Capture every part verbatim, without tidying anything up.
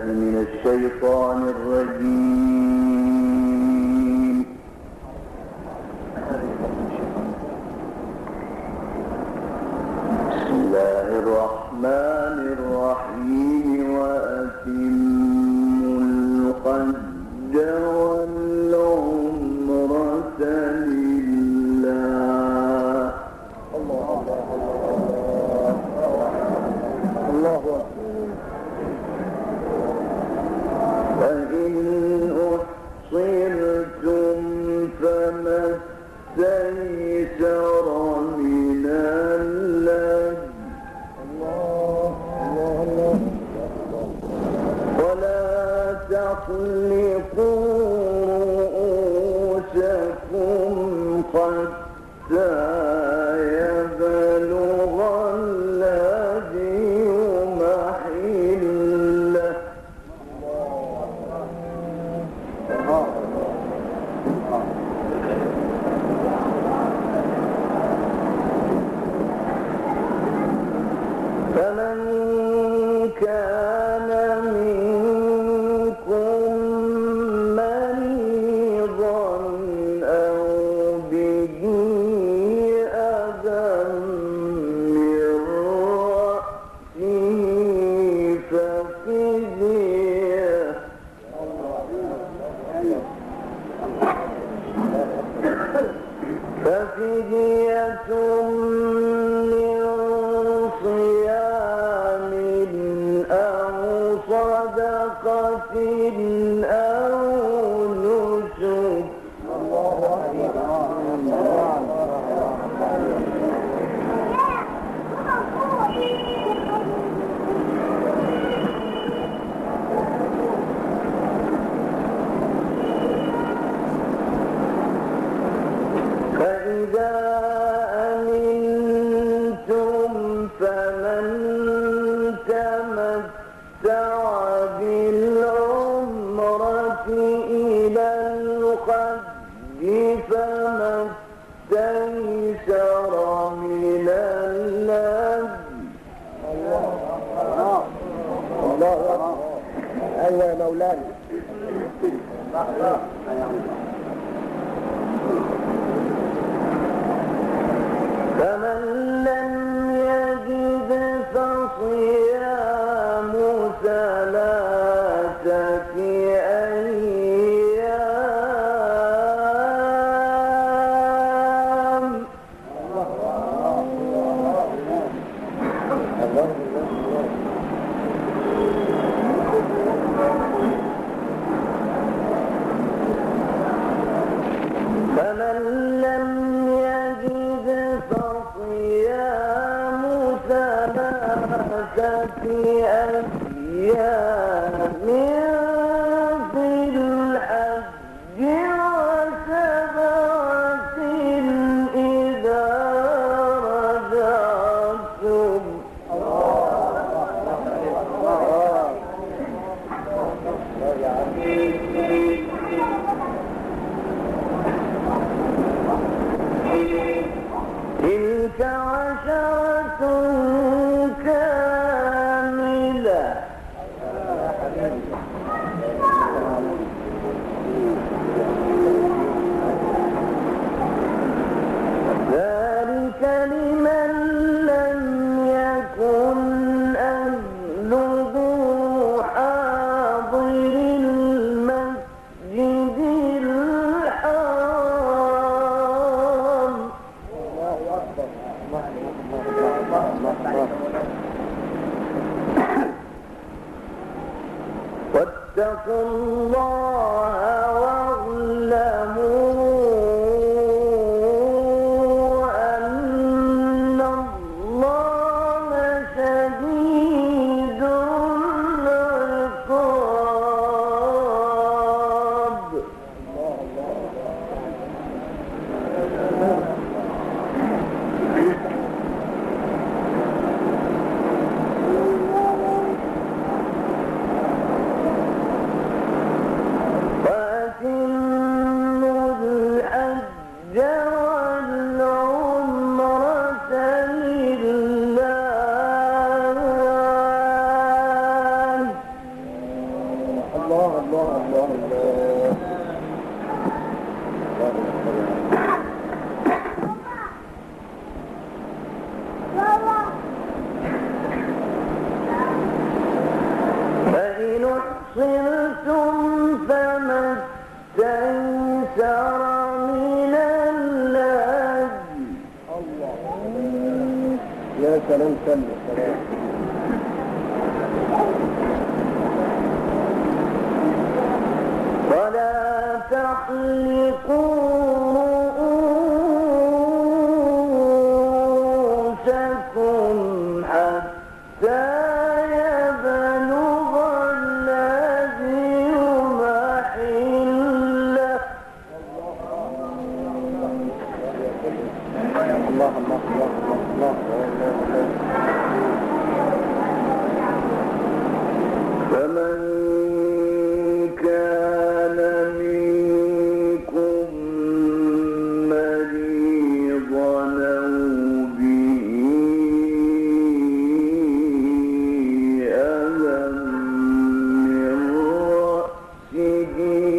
من الشيطان الرجيم. بسم الله الرحمن الرحيم. وأتموا الحج والعمرة لله. الله الله الله الله. فإن أحصرتم فما استيسر من الهدي ولا تحلقوا رؤوسكم حتى يبلغ الهدي محله. فمن كان منكم مريضا أو به أذى من رأسه ففدية ففدية من صيام أو صدقة أو نسك. فإذا أمنتم فمن تمتع بالعمرة إلى الحج فما استيسر من الهدي. الله أيوة يا مولانا. فمن لم يجد فصيام ثلاثة أيام. فمن لم يجد فصيام ثلاثة أيام في الحج وسبعة إذا رجعتم. تلك عشرة كاملة. ذلك لمن لم يكن أهله حاضر المسجد الحرام. واتقوا الله واعلموا أن الله شديد العقاب. وأن يا سلام سلم سلام. ولا تحلقوا رؤوسكم حتى يبلغ الذي محله. الله الله الله الله الله. فمن كان منكم مريضا أو به أذى من رأسه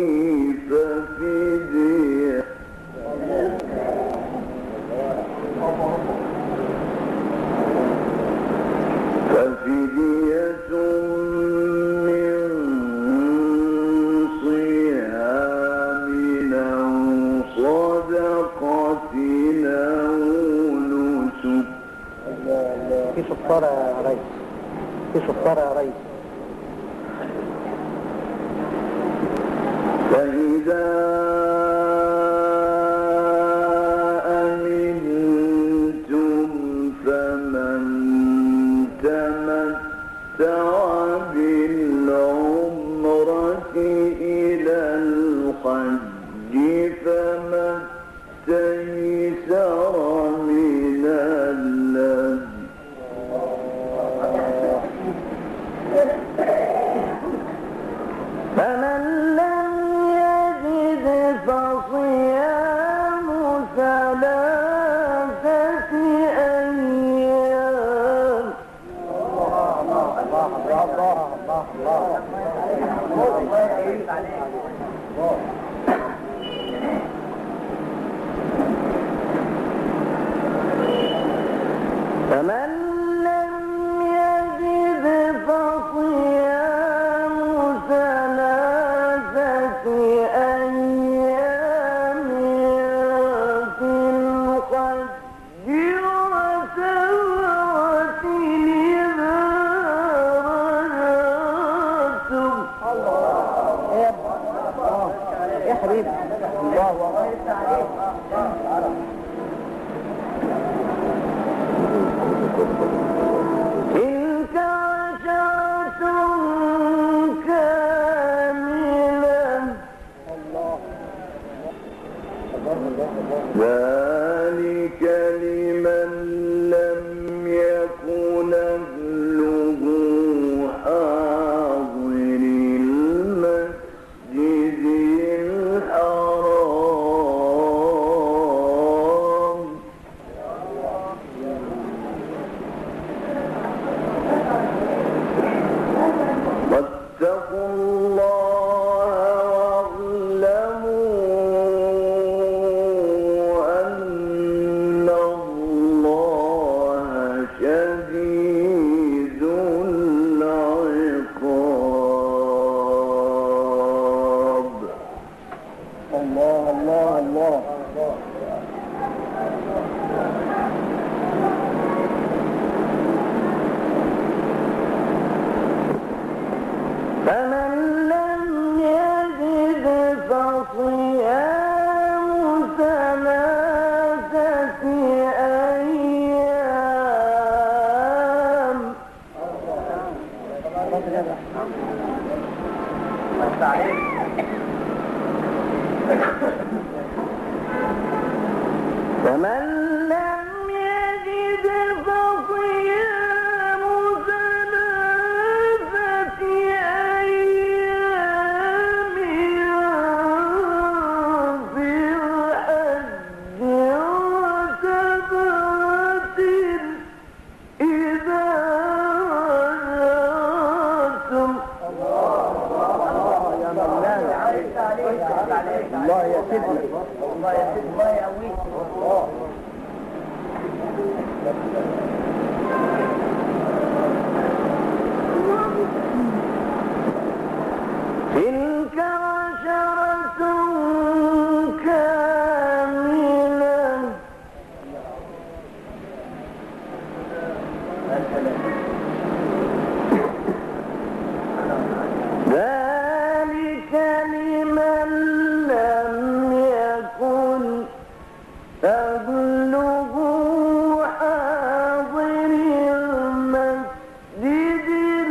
ففدية ففدية من صيام أو صدقة أو نسك. في شطارة يا ريس، في شطارة يا ريس. فإذا أمنتم فمن تمتع بالعمرة إلى الحج فما استيسر من الهدي. فمن لم يجد فصيام ثلاثة أيام. فمن لم يجد فصيام ثلاثة أيام في الحج وسبعة إذا رجعتم. يا حبيبي الله أكبر. تلك عشرة كاملة ذلك لمن لم يكن أهله حاضر المسجد الحرام. واتقوا الله واعلموا أن الله شديد العقاب. الله الله الله. فمن لم يجد فصيام ثلاثة أيام. فمن لم يجد فصيام ثلاثة أيام في الحج وسبعة إذا رجعتم. الله يا مولانا. ذلك لمن لم يكن أهله حاضر المسجد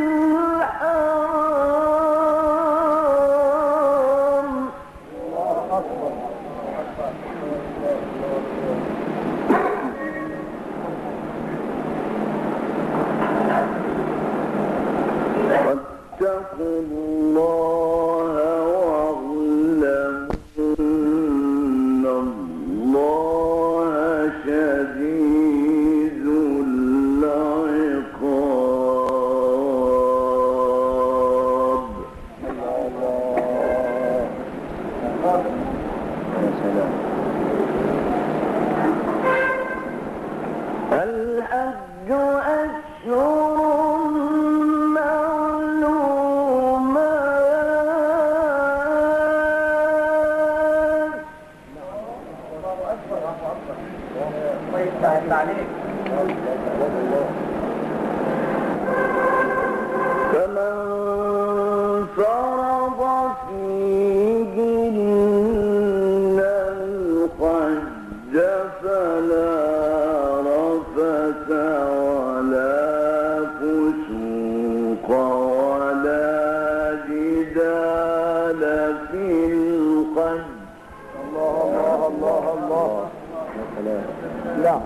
الحرام. واتقوا الله واعلموا أن الله شديد العقاب. الحج أشهر فمن فرض فيهن الحج فلا رفث ولا فسوق ولا جدال في الحج. الله الله الله الله. لا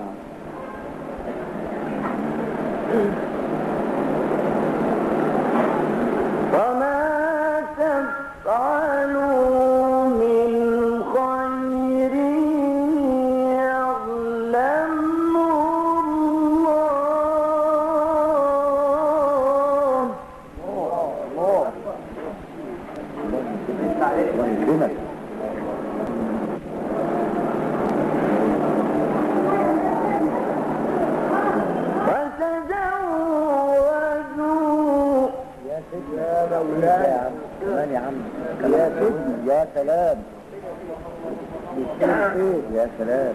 وما تفعلوا من خير يعلمه الله. الله يكرمك. كمان يا عم يا سيدي يا سلام يا سلام.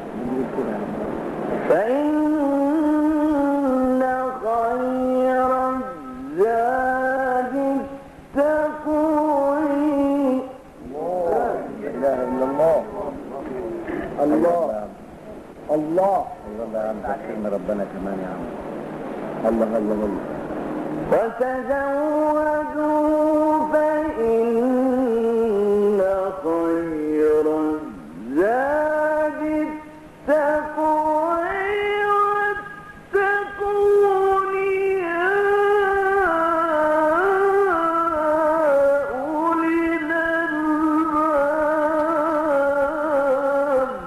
فإن خير الزاد التقوى. لا إله إلا الله. الله الله الله يا عم ذكرنا ربنا كمان يا عم. الله الله الله. وتزودوا فإن خير الزاد التقوى واتقون يا أولي الألباب.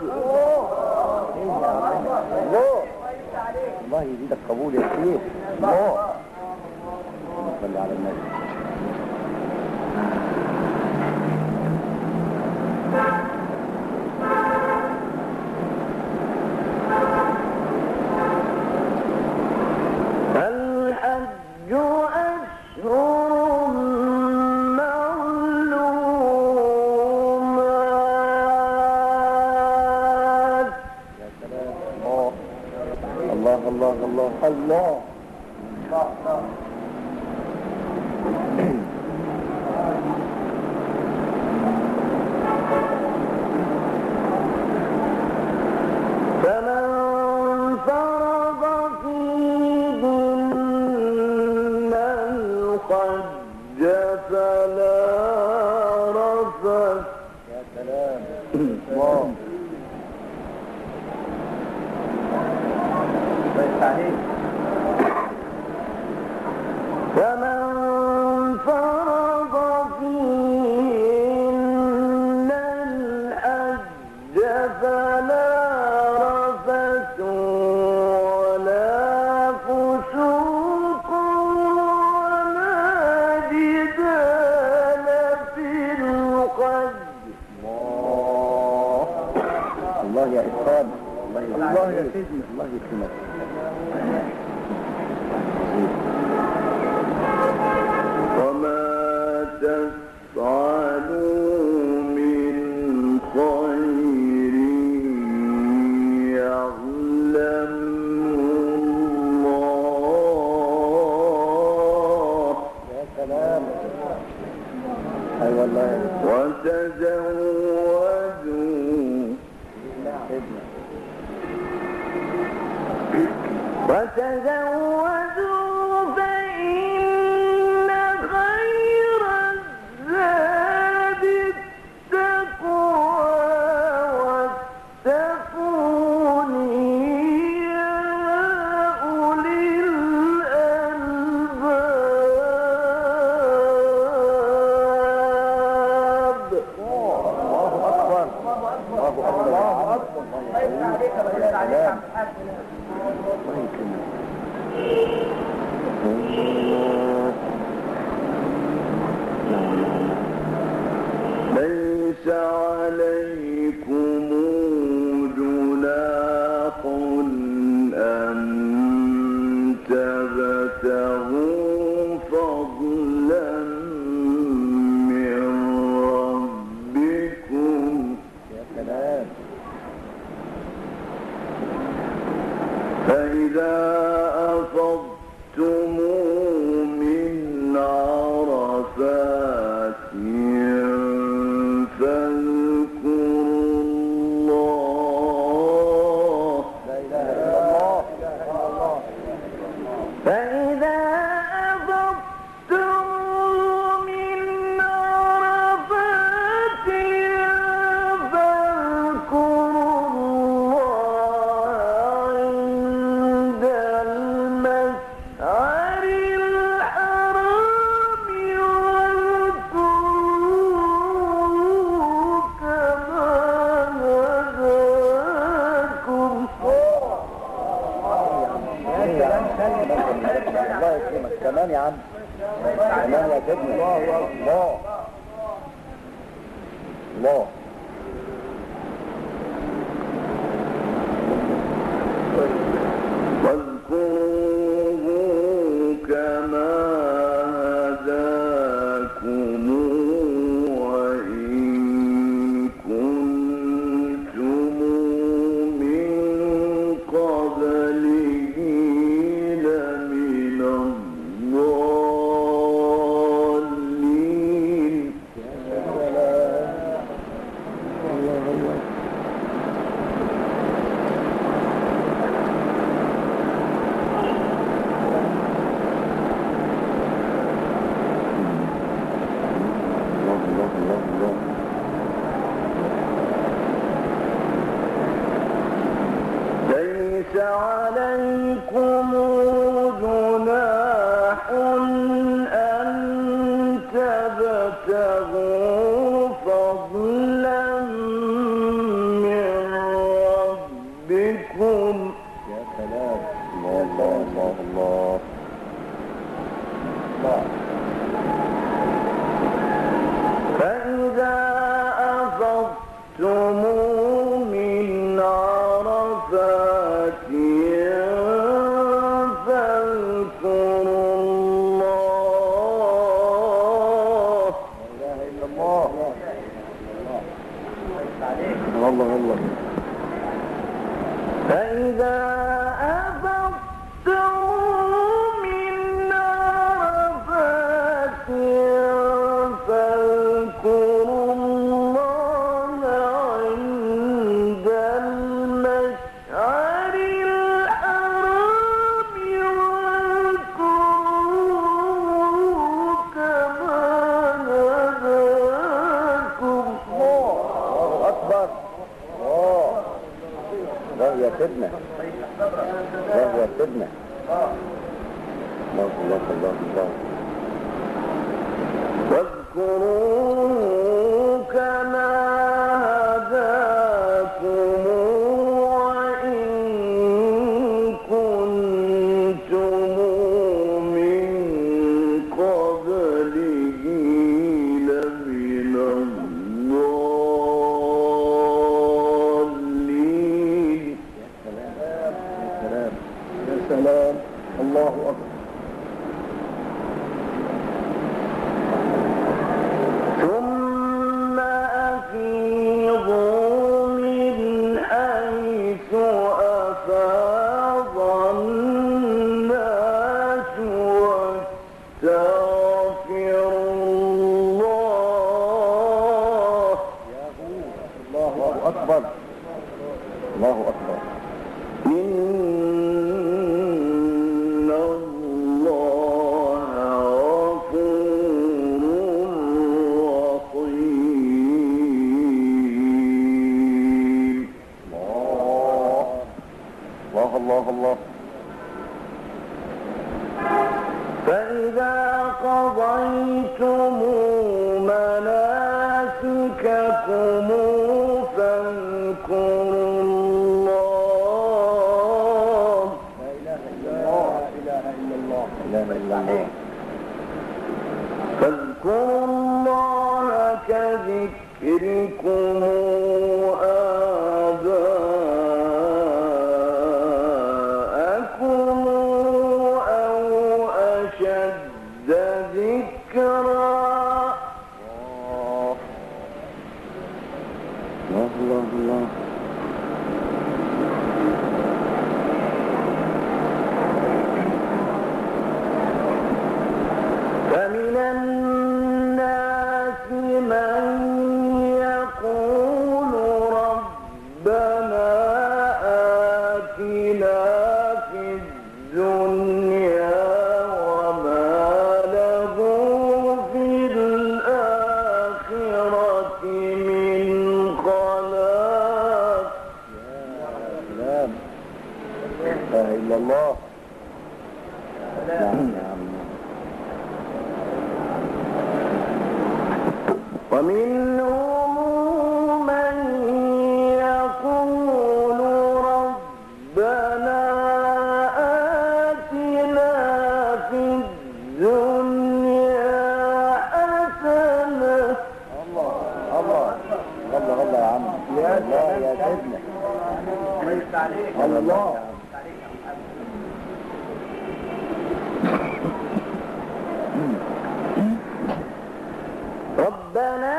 الله يزيدك قبول يا شيخ. الله صلي على النبي. الحج أشهر معلومات. يا سلام. الله الله الله الله. فمن فرض فيهن الحج فلا رفث. يا سلام. الله. فمن فرض فيهن الحج فلا رفث ولا فسوق ولا جدال في الحج. الله الله يا إسقاط. الله يا سيدي. الله يكرمك. وما تفعلوا من خير يعلمه الله. وتزودوا وتزودوا فإن خير الزاد التقوى واتقون يا أولي الألباب. الله أكبر الله أكبر الله يفتح عليك ويفتح عليك يا عم الحاج. ليس عليكم جناح أن تبتغوا فضلا من ربكم فإذا أفضتم من عرفات فاذكروا الله فإذا أفضتم من عرفات فاذكروا الله عند المشعر الحرام واذكروه كما هداكم. الله يكرمك كمان يا عم كمان يا سيدنا. الله الله الله واذكروه كما هداكم وإن كنتم من قبله لمن الضالين. ليس عليكم جناح أن تبتغوا فضلا من ربكم. يا سلام الله الله الله الله. فإذا أفضتم من عرفات فاذكروا الله. لا إله إلا الله. الله الله. فإذا أفضتم من عرفات فاذكروا الله عند المشعر الحرام واذكروه كما هداكم. الله أكبر. الله لا يا سيدنا لا يا سيدنا. الله الله الله الله. واذكروه كما هداكم وإن كنتم من قبله لمن الضالين. سلام يا سلام الله أكبر. ثم أفيضوا من حيث أفاض الناس واستغفروا الله قضيتم مناسككم فاذكروا الله لا إله إلا الله لا إله إلا الله لا إله إلا الله فاذكروا الله كذكركم آباءكم أو أشد ذكرا. الله الله الله فمن الناس من يقول ربنا آتنا في الدنيا وما له في الآخرة من خلاق. سلام لا إله إلا الله. نعم نعم ومنهم من يقول ربنا آتنا في الدنيا حسنة. الله الله الله الله يا عم يا الله يا سيدنا الله ربنا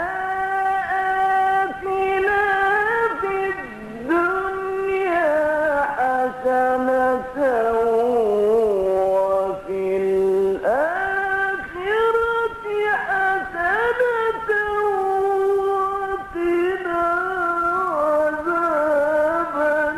آتنا في الدنيا حسنة وفي الآخرة حسنة وقنا عذاب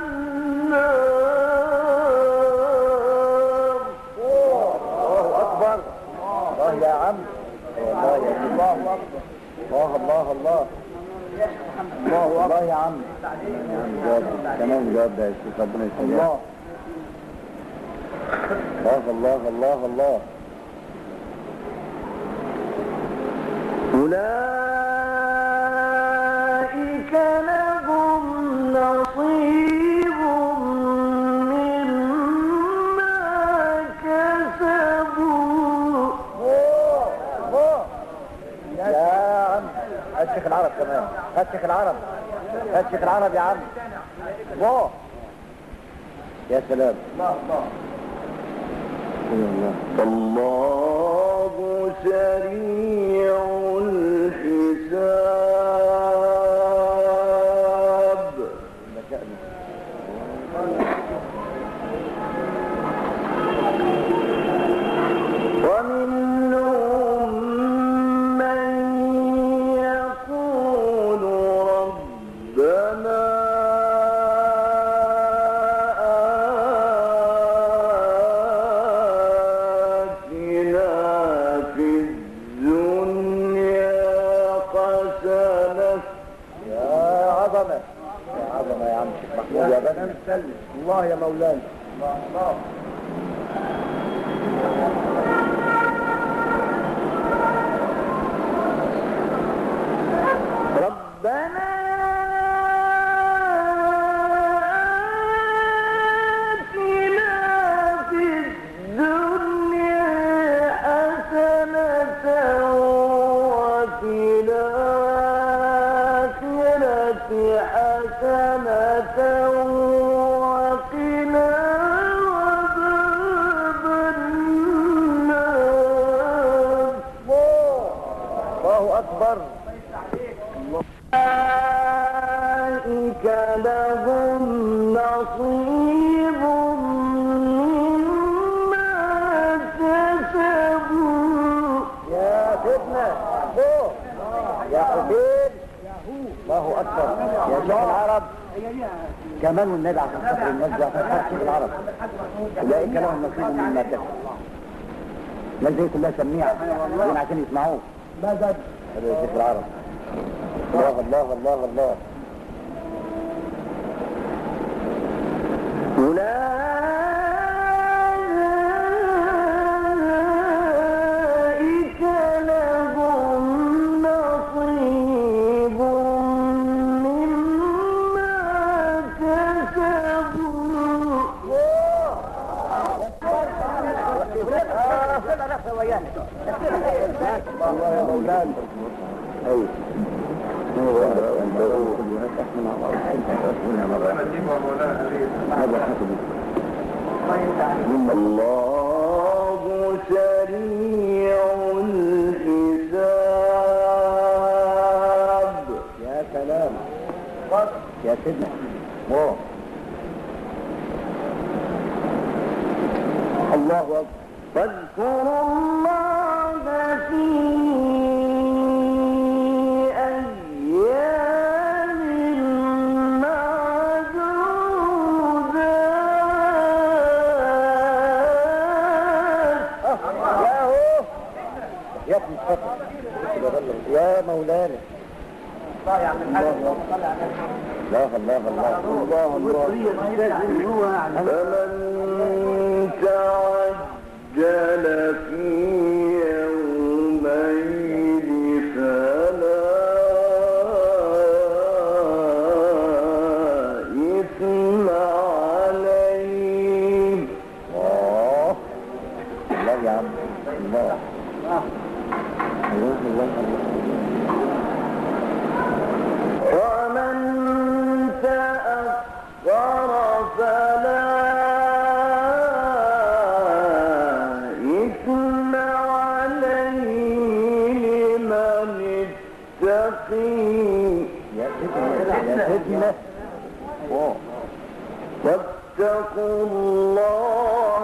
النار. الله أكبر الله يا عم الله يا الله أكبر الله الله الله الله الله يا عم يا عم جواب كمان جواب ده يا شيخ ربنا يسلمك الله الله الله الله الله أولئك لهم نصيب مما كسبوا. يا عم هات شيخ العرب كمان هات شيخ العرب هات شيخ العرب يا عم الله يا سلام الله الله الله سريع الحساب. ومنهم من يقول ربنا آتنا في الدنيا حسنة. يا عظمة يا عظمة يا عم شيخ محمود يا بني الله يا مولانا الله ربنا آتنا في الدنيا حسنة وفي الآخرة حسنة وقنا عذاب النار. الله أكبر أولئك لهم نصيب مما كسبوا. يا سيدنا فوق يا حسين الله أكبر يا شيخ العرب كمان النبي عشان خاطر الناس دي عشان خاطر شيخ العرب أولئك لهم نصيب مما كسبوا الناس دي كلها سميعة دين عشان يسمعوه مدد يا شيخ العرب الله الله الله الله أولئك اه كده نفسه ويانا الله يا مولانا. ايوه الله سريع الحساب. يا سلام يا سيدنا. الله أكبر. فاذكروا الله في أيام معدودات. يا هو يا ابن الفضل يا مولانا. الله يا عم الحاج. الله الله الله الله الله. فمن تعجل في يومين فلا إثم عليه. الله الله يا عم الله الله الله الله. ومن تأخر فلا إثم عليه لمن اتقي. يا سيدنا واتقوا الله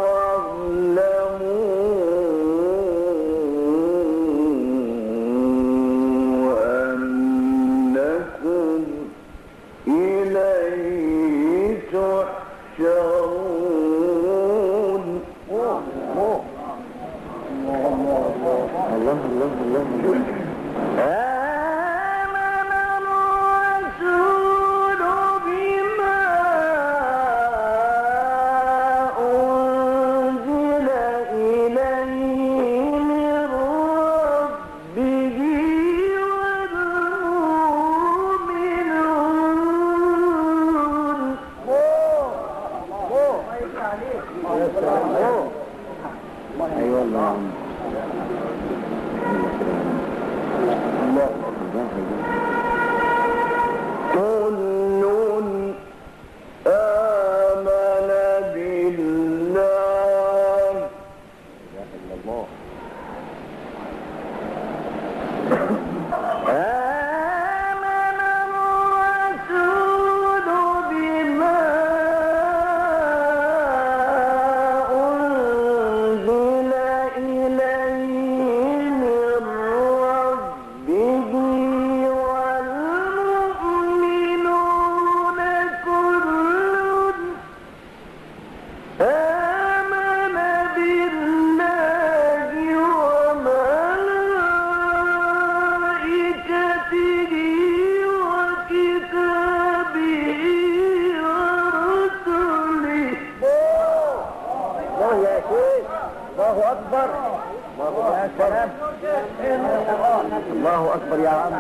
الله أكبر يا عم.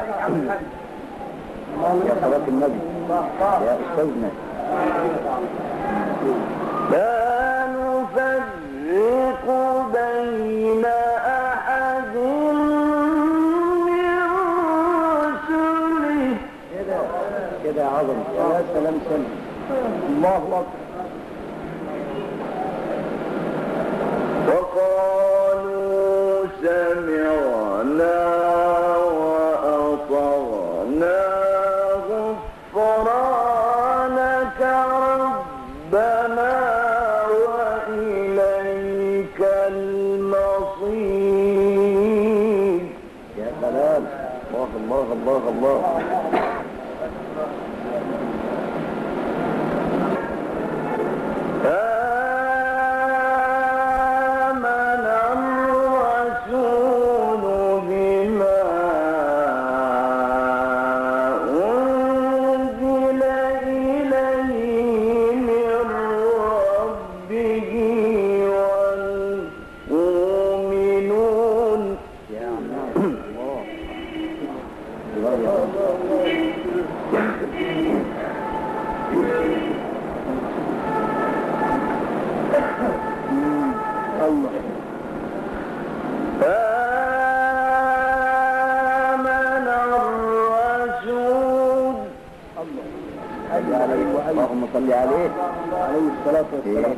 يا صلاة النبي يا أستاذنا. لا نفرق بين أحد من رسله. كده كده يا عظم. يا سلام سلام. الله أكبر. وقالوا سمعنا وأطعنا غفرانك ربنا وإليك المصير. يا سلام. الله الله الله الله. الله صلي عليه عليه الصلاة والسلام.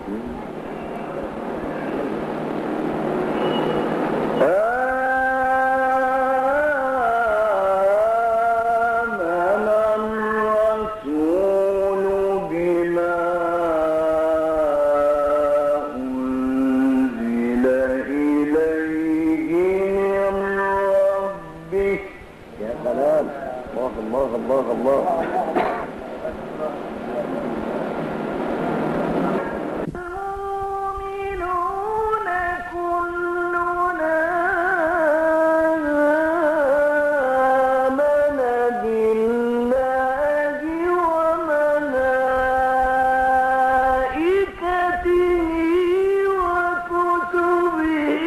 الله الله الله المؤمنون كلنا آمن بالله وملائكته وكتبه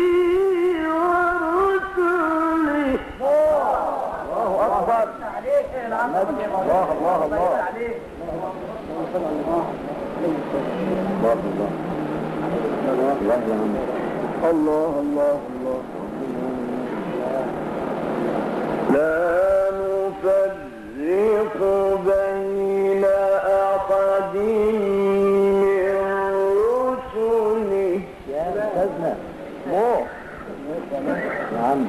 ورسله. الله أكبر. الله الله الله الله الله الله لا نفرق بين أحد من رسله. يا أستاذنا الله يا عم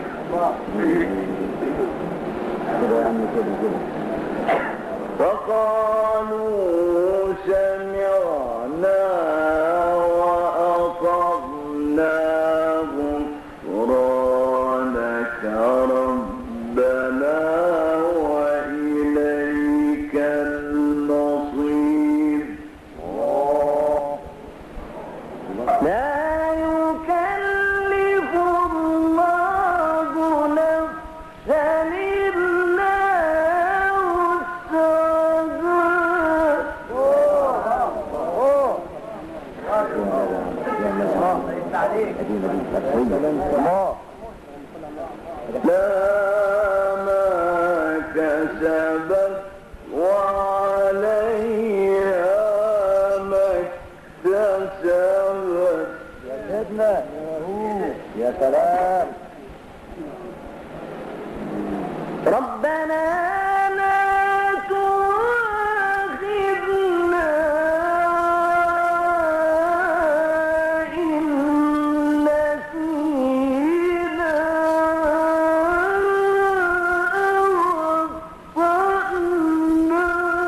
كده يا عم كده كده. وقالوا سمعنا وأطعنا غفرانك ربنا وإليك المصير. لا يكلف الله نفسا إلا لا ما كسبت وعليها ما اكتسبت. يا سيدنا يا سلام. ربنا لا تؤاخذنا إن نسينا أو أخطأنا.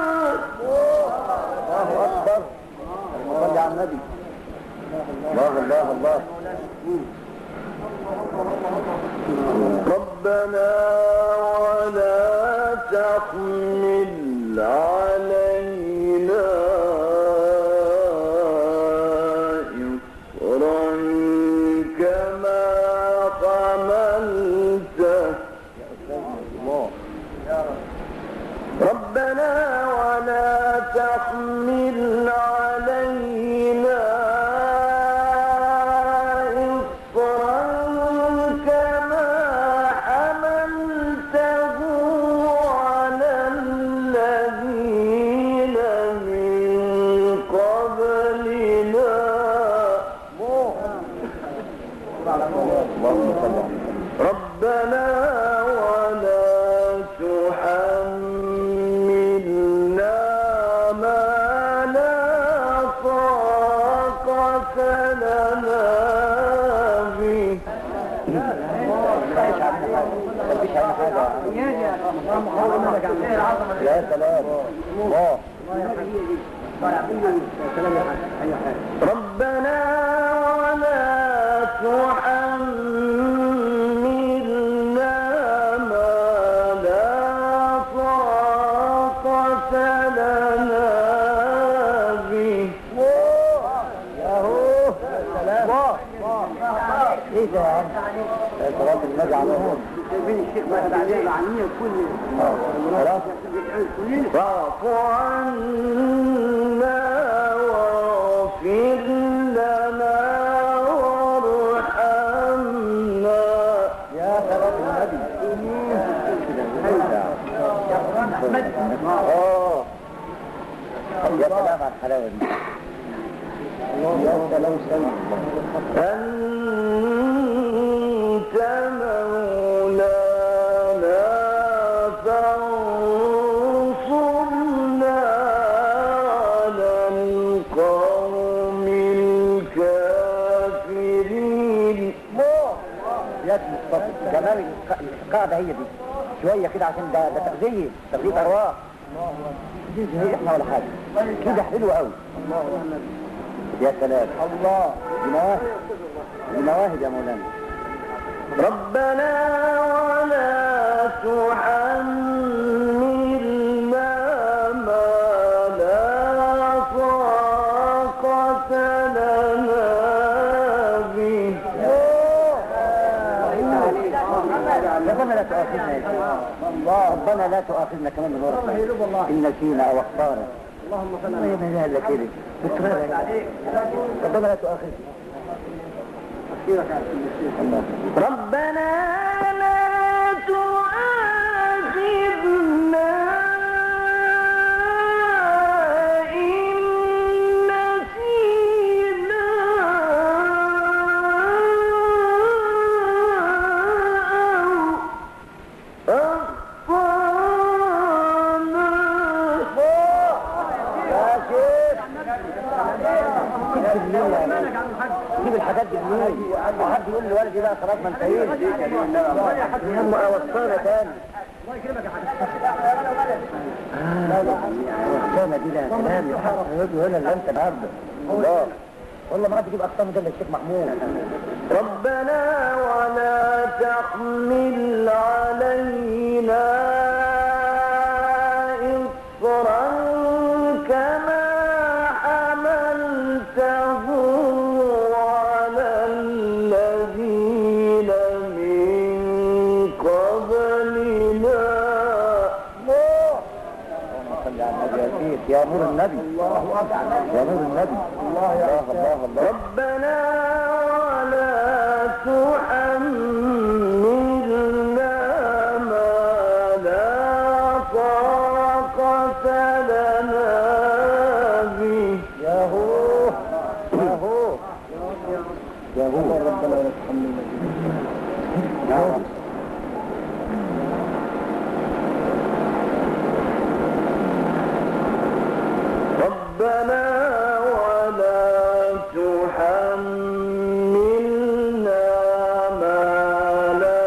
الله أكبر. صلي على النبي. الله الله الله. ربنا ولا تحمل علينا إصرا كما حملته. ربنا ولا تحمل علينا ربنا ولا تحملنا ما لا طاقة لنا به. يا سلام. الله. ربنا ولا تحملنا ما لا طاقة لنا به. يا هو سلام. ايه ده يا عم؟ صلاة النبي على هون. الشيخ ما تعليق عنية كل خلاص. فاعف عنا واغفر لنا وارحمنا. يا صلاة النبي. اه يا سلام على الحلاوة دي. يا سلام سلام. أنت مولانا فانصرنا على لازم تصطدم كمان. القاعده هي دي شويه كده عشان ده ده تغذيه تغذيه ارواح. دي زي احنا ولا حاجه كده حلو قوي. يا سلام الله. دي مواهب دي مواهب يا مولانا. ربنا ولا تحملنا ما لا طاقة لنا به. ربنا لا تؤاخذنا يا شيخ. الله ربنا لا تؤاخذنا كمان من ورثنا إن نسينا أو أخطأنا. اللهم صل على سيدنا إلا كده ربنا لا تؤاخذنا. ربنا لا تؤاخذنا إن نسينا أو أخطأنا. يا شيخ جيب الحاجات دي منين؟ وحد يقول لي ولدي بقى خلاص ما انتهينا. هم اوصانا تاني. الله يكرمك يا حاج. لا لا اوصانا دي لها كلام يقول هنا اللي انت النهارده. الله والله ما حد يجيب اقسام ده للشيخ محمود. ربنا ولا تحمل علينا إصرا كما حملته على الذين من قبلنا. اللهم صل على النبي يا سيد يا نور النبي. الله اكبر يا نور النبي. الله يا الله الله. ربنا ولا تحملنا ما لا طاقة لنا به. يا هو يا هو يا هو ربنا لا تحملنا. ربنا ولا تحملنا ما لا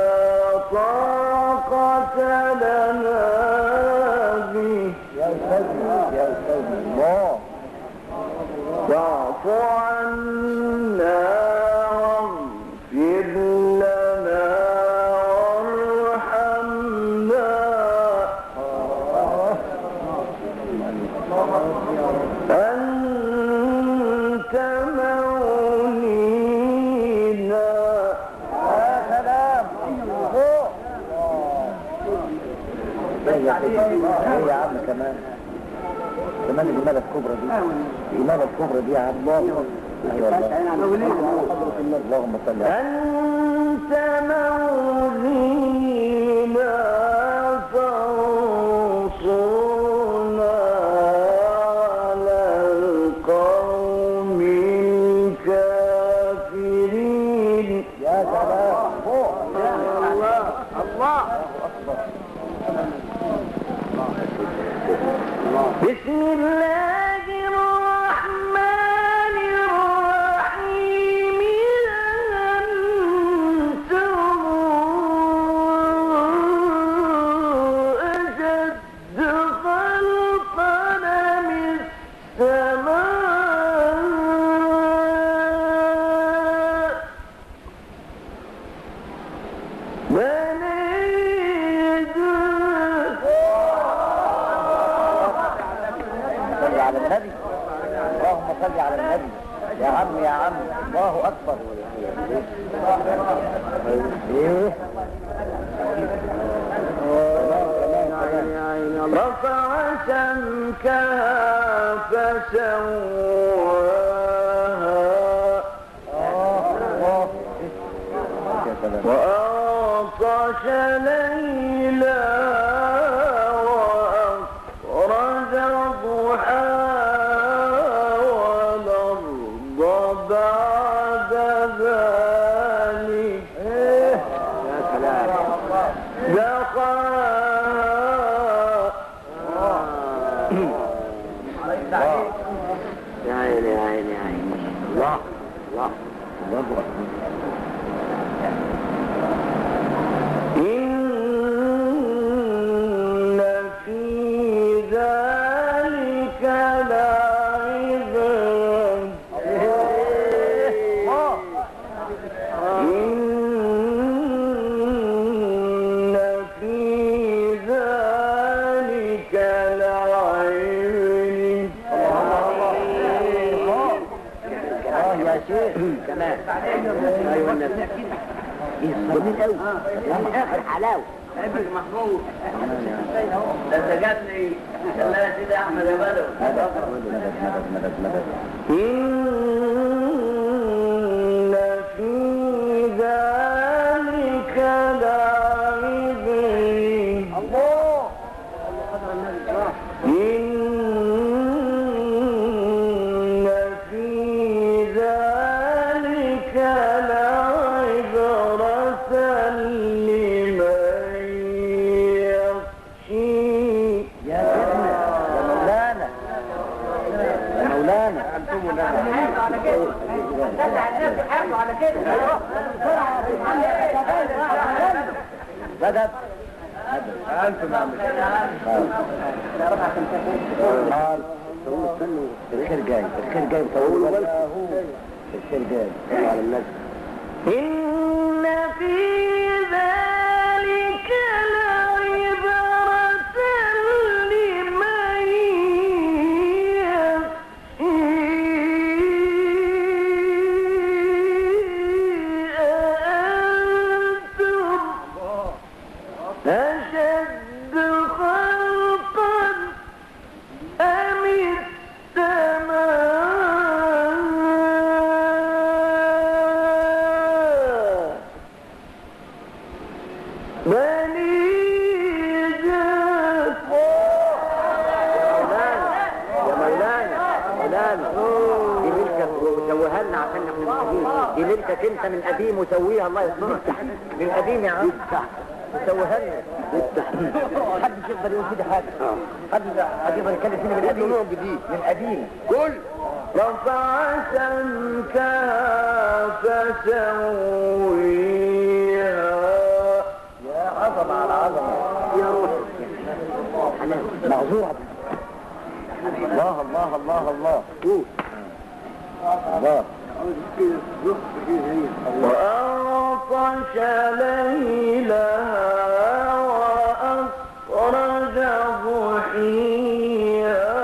طاقة لنا به. يا أستاذ يا أستاذ الله. واعف عنا واغفر لنا وارحمنا أنت مولينا. يا سلام فوق. ايه يا ايه يا عم كمان كمان الإمالة الكبرى دي الإمالة الكبرى دي يا عم. الله ايوه الله. اللهم صل على أنت مولينا فانصرنا على القوم الكافرين. يا سلام فوق. الله الله أكبر. بسم الله الرحمن الرحيم. أنتم أشد خلقا من السماء بنيت. صل على النبي. اللهم صل على النبي. يا عم يا عم الله اكبر. ايه رفع سمكها فسواها وأغطش ليلها وأخرج ضحاها والأرض بعد ذلك يا سلام دخلها. يا عيني يا عيني يا عيني. الله الله الله أكبر. كمان ايوه الناس جميل قوي من اخر حلاوه ابن محمود ده انت جاتني الله يا سيدي احمد يا بدر ان في ذلك لعبرة الله على كده بدأ أنت معمل قال الخير جاي الخير جاي طول الخير جاي على الناس إن في ذلك لعبرة لمن أشد خلقا أم السماء بنيجت يا مولانا مولانا دي ملكك وسويها لنا عشان احنا محتاجين دي ملكك انت من قديم وسويها الله يسترك من قديم يا عم سويها لنا محدش يقدر يقول كده حاجه حد حد يقدر يتكلم فينا من قديم جديد من قديم قول رفع سمكها فسويها يا عظمه على عظمه يا روح معذوره الله الله الله الله الله وأغطش ليلها وأخرج ضحيها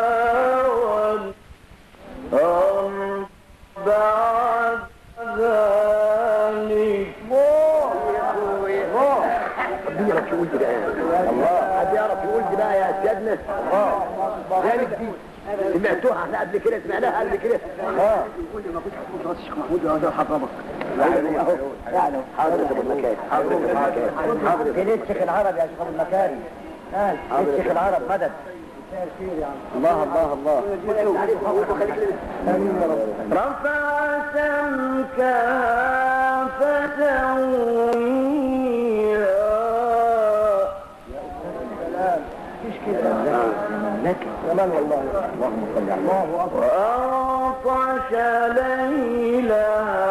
والأرض بعد ذلك ربنا يعرف يقول دي بقى الله حد يعرف يقول دي بقى يا سيادنا اه ذلك دي سمعتوها احنا قبل كده سمعناها قبل كده اه يقول لي ما كنتش هتقول راس الشيخ محمود ده حرمك يعني اهو يعني حاضر ابو المكاري حاضر ابو المكاري حاضر فين الشيخ العرب يا شيخ ابو المكاري قال الشيخ العرب مدد الله الله الله رفع سمكها فسويها مش كده لك كمان والله اللهم صل على الله اكبر وأغطش ليلها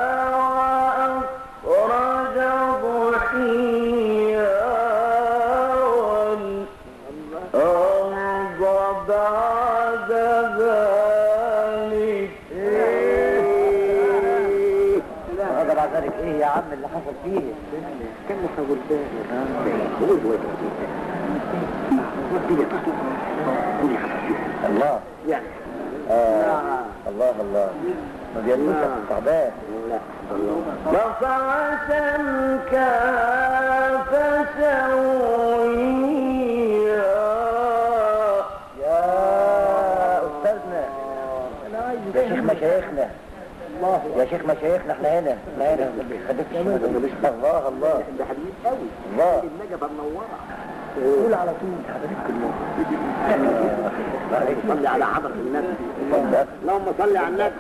وأخرج ضحيها والأرض بعد ذلك هذا بعد ذلك ايه يا عم اللي حصل فيه كان حول بالك الله يعني آه. الله الله ما بيقولش الصعبات رفع سمكها فسويها يا أستاذنا يا شيخ مشايخنا يا شيخ مشايخنا احنا هنا احنا هنا خليك الله الله ده حبيب قوي الله النجبه منوره قول على طول حضرتك كلهم صلي على حضرة النبي اللهم صل على النبي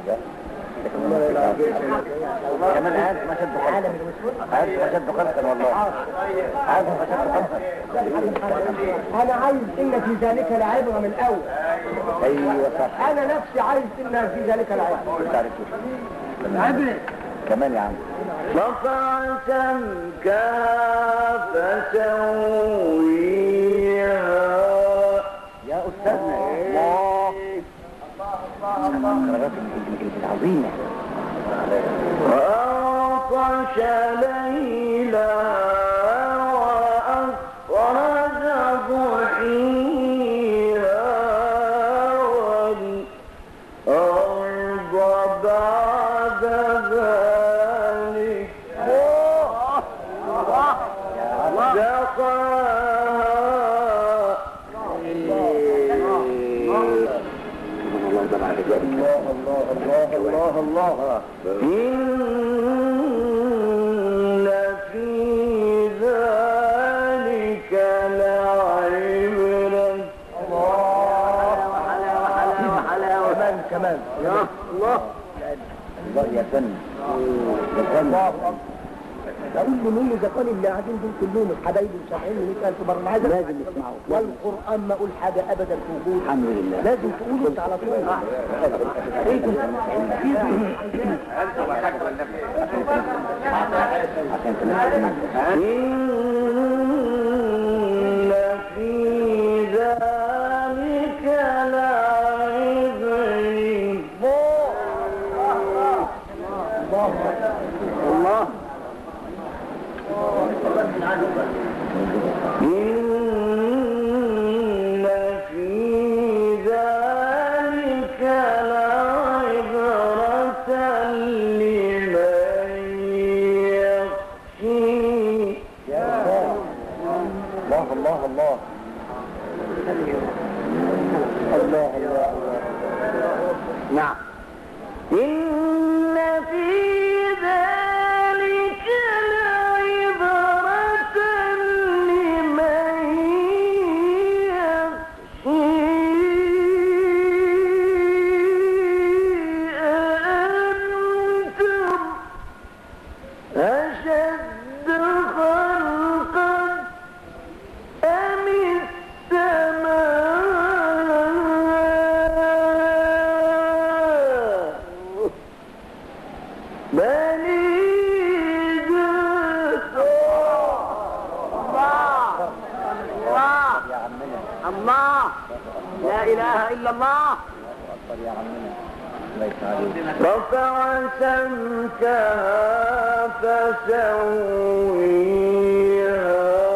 كمان عارف ما شد خلقا عارف ما شد خلقا والله عارف ما شد خلقا انا عايز ان في ذلك العبرة من الاول ايوه صح انا نفسي عايز ان في ذلك العبرة تعرف عبرة كمان يا عم. رفع سمكها فسويها. يا أستاذنا الله الله عظيمة. وأغطش ليلها وأخرج ضحيها والأرض بعد ذلك الله الله الله الله الله. إن في ذلك لعبرة. الله حلاوة حلاوة كمان كمان يا الله الله يا فن يا فن. اقول له مين اذا كان اللي قاعدين دول كلهم حبايبي وسامعين ومئة ألف مره، انا عايز لازم نسمعه. والقران ما اقول حاجه ابدا في وجود. الحمد لله. لازم تقولوا انت على طول. إن في ذلك لعبرة. الله إن في ذلك لعبرة لمن يخشى. الله الله الله الله الله. نعم. إن في ذلك لعبرة لمن يخشى. أأنتم أشد خلقا أم السماء بنيها. يا عمنا الله لا اله الا الله. أكبر يا عمنا. الله يسعدك. رفع سمكها فسويها.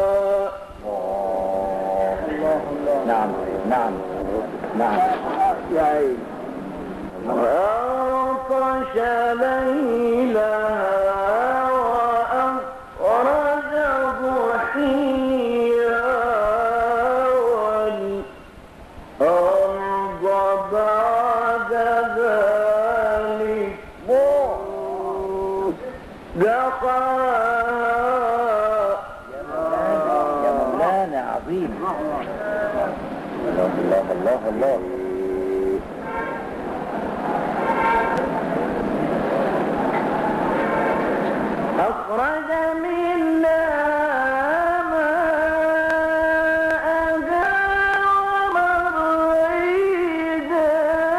الله الله. نعم نعم نعم يا عيني. وأغطش ليلها وأخرج ضحيها والأرض بعد ذلك دحاها. يا مولانا عظيم. الله الله الله الله. أخرج منها ماءها ومرعيها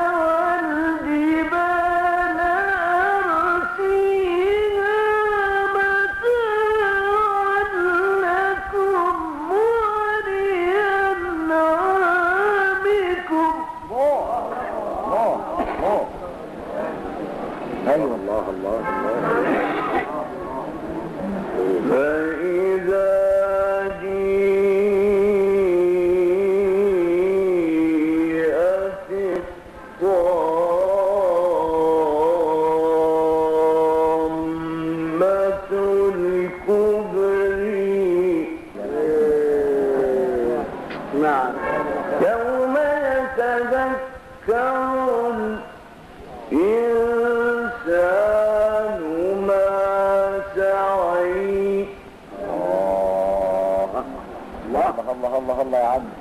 والجبال أرسيها متاعا لكم ولأنعامكم. الله الله. أيوة الله الله الله. فإذا جيءت الطامة الكبرى. نعم. يوم يتذكر الإنسان ما سعى. الله الله الله الله يا عم.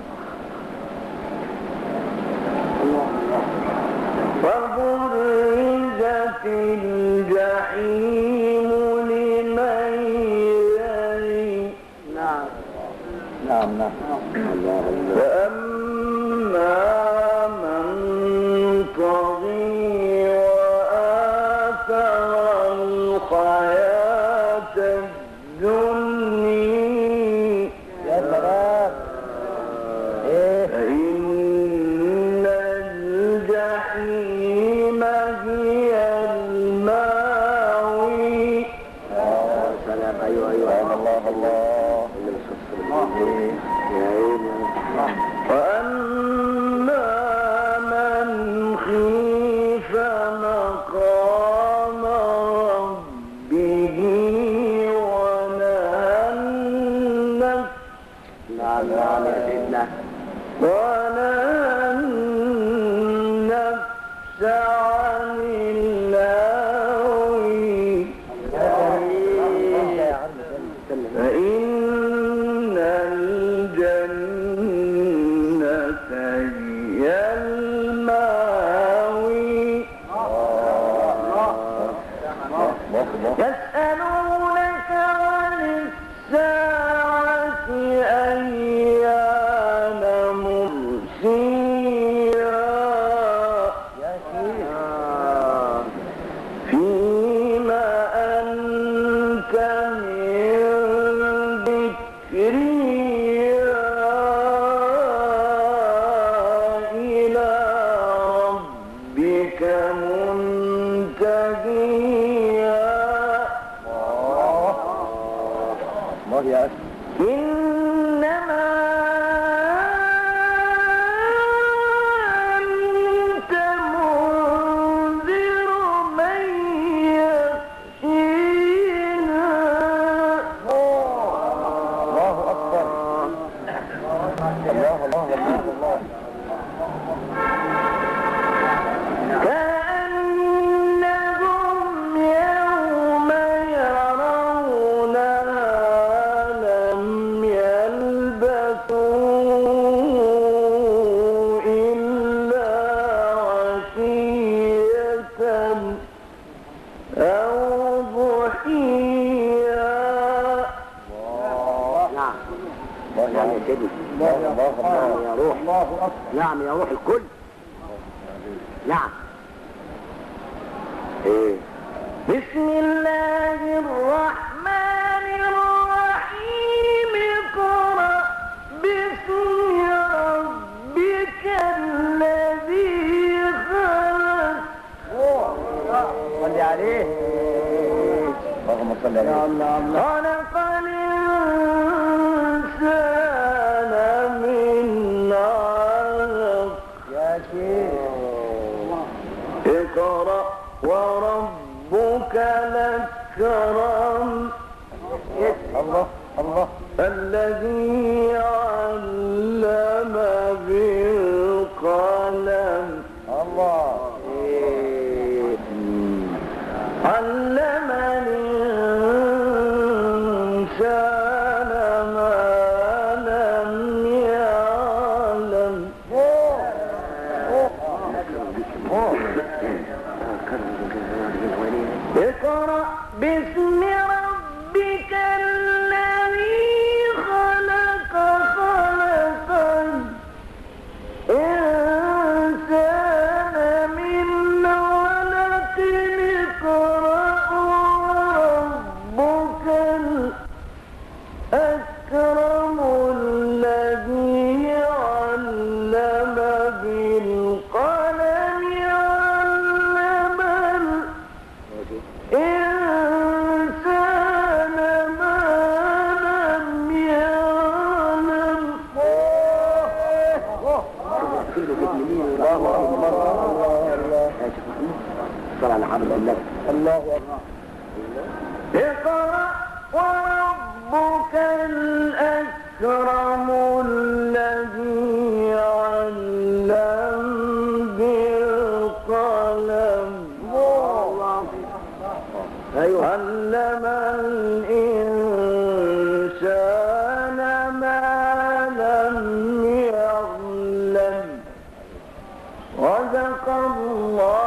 وبرزت الجحيم لمن يرى. نعم نعم نعم. الله الله. فأما من طغى وآثر الحياة الدنيا يا سلام. ايه فإن الجحيم هي المأوي. يا سلام. ايوه ايوه الله الله. يا عيني. وأما من خيف مقام ربه ونهى النفس نعم نعم يا سيدنا. ونهى النفس عن الهوى فإن الجنة هي المأوى. يسألونك عن الساعة أيان مرسيها فيما أنت من ذكرها إلى ربك منتهيها. الله يا أخي. إنما أنت منذر من يخشيها. الله أكبر. الله الله الله الله. كأنهم يوم يرونها لم يلبثوا إلا عشية أو ضحيها. نعم. الله يا سيدي. الله الله الله يا روح. الله أكبر. نعم يا روح الكل. نعم. ايه بسم الله الرحمن الرحيم. اقرأ باسم ربك الذي خلق. صل عليه. اللهم صل عليه. خلق الإنسان من علق. يا شيخ. اقرأ وربك الأكرم الله الله. الذي علم بالقلم الله. علم الإنسان ما لم يعلم. اقرأ باسم ربك الذي خلق. خلق الإنسان من علق. اقرأ وربك الأكرم الذي علم بالقلم. علم الإنسان ما لم يعلم. صلى على حضرة الله. الله أكبر. اقرأ وربك الأكرم الذي علم بالقلم. أيوه. علم الإنسان ما لم يعلم. صدق الله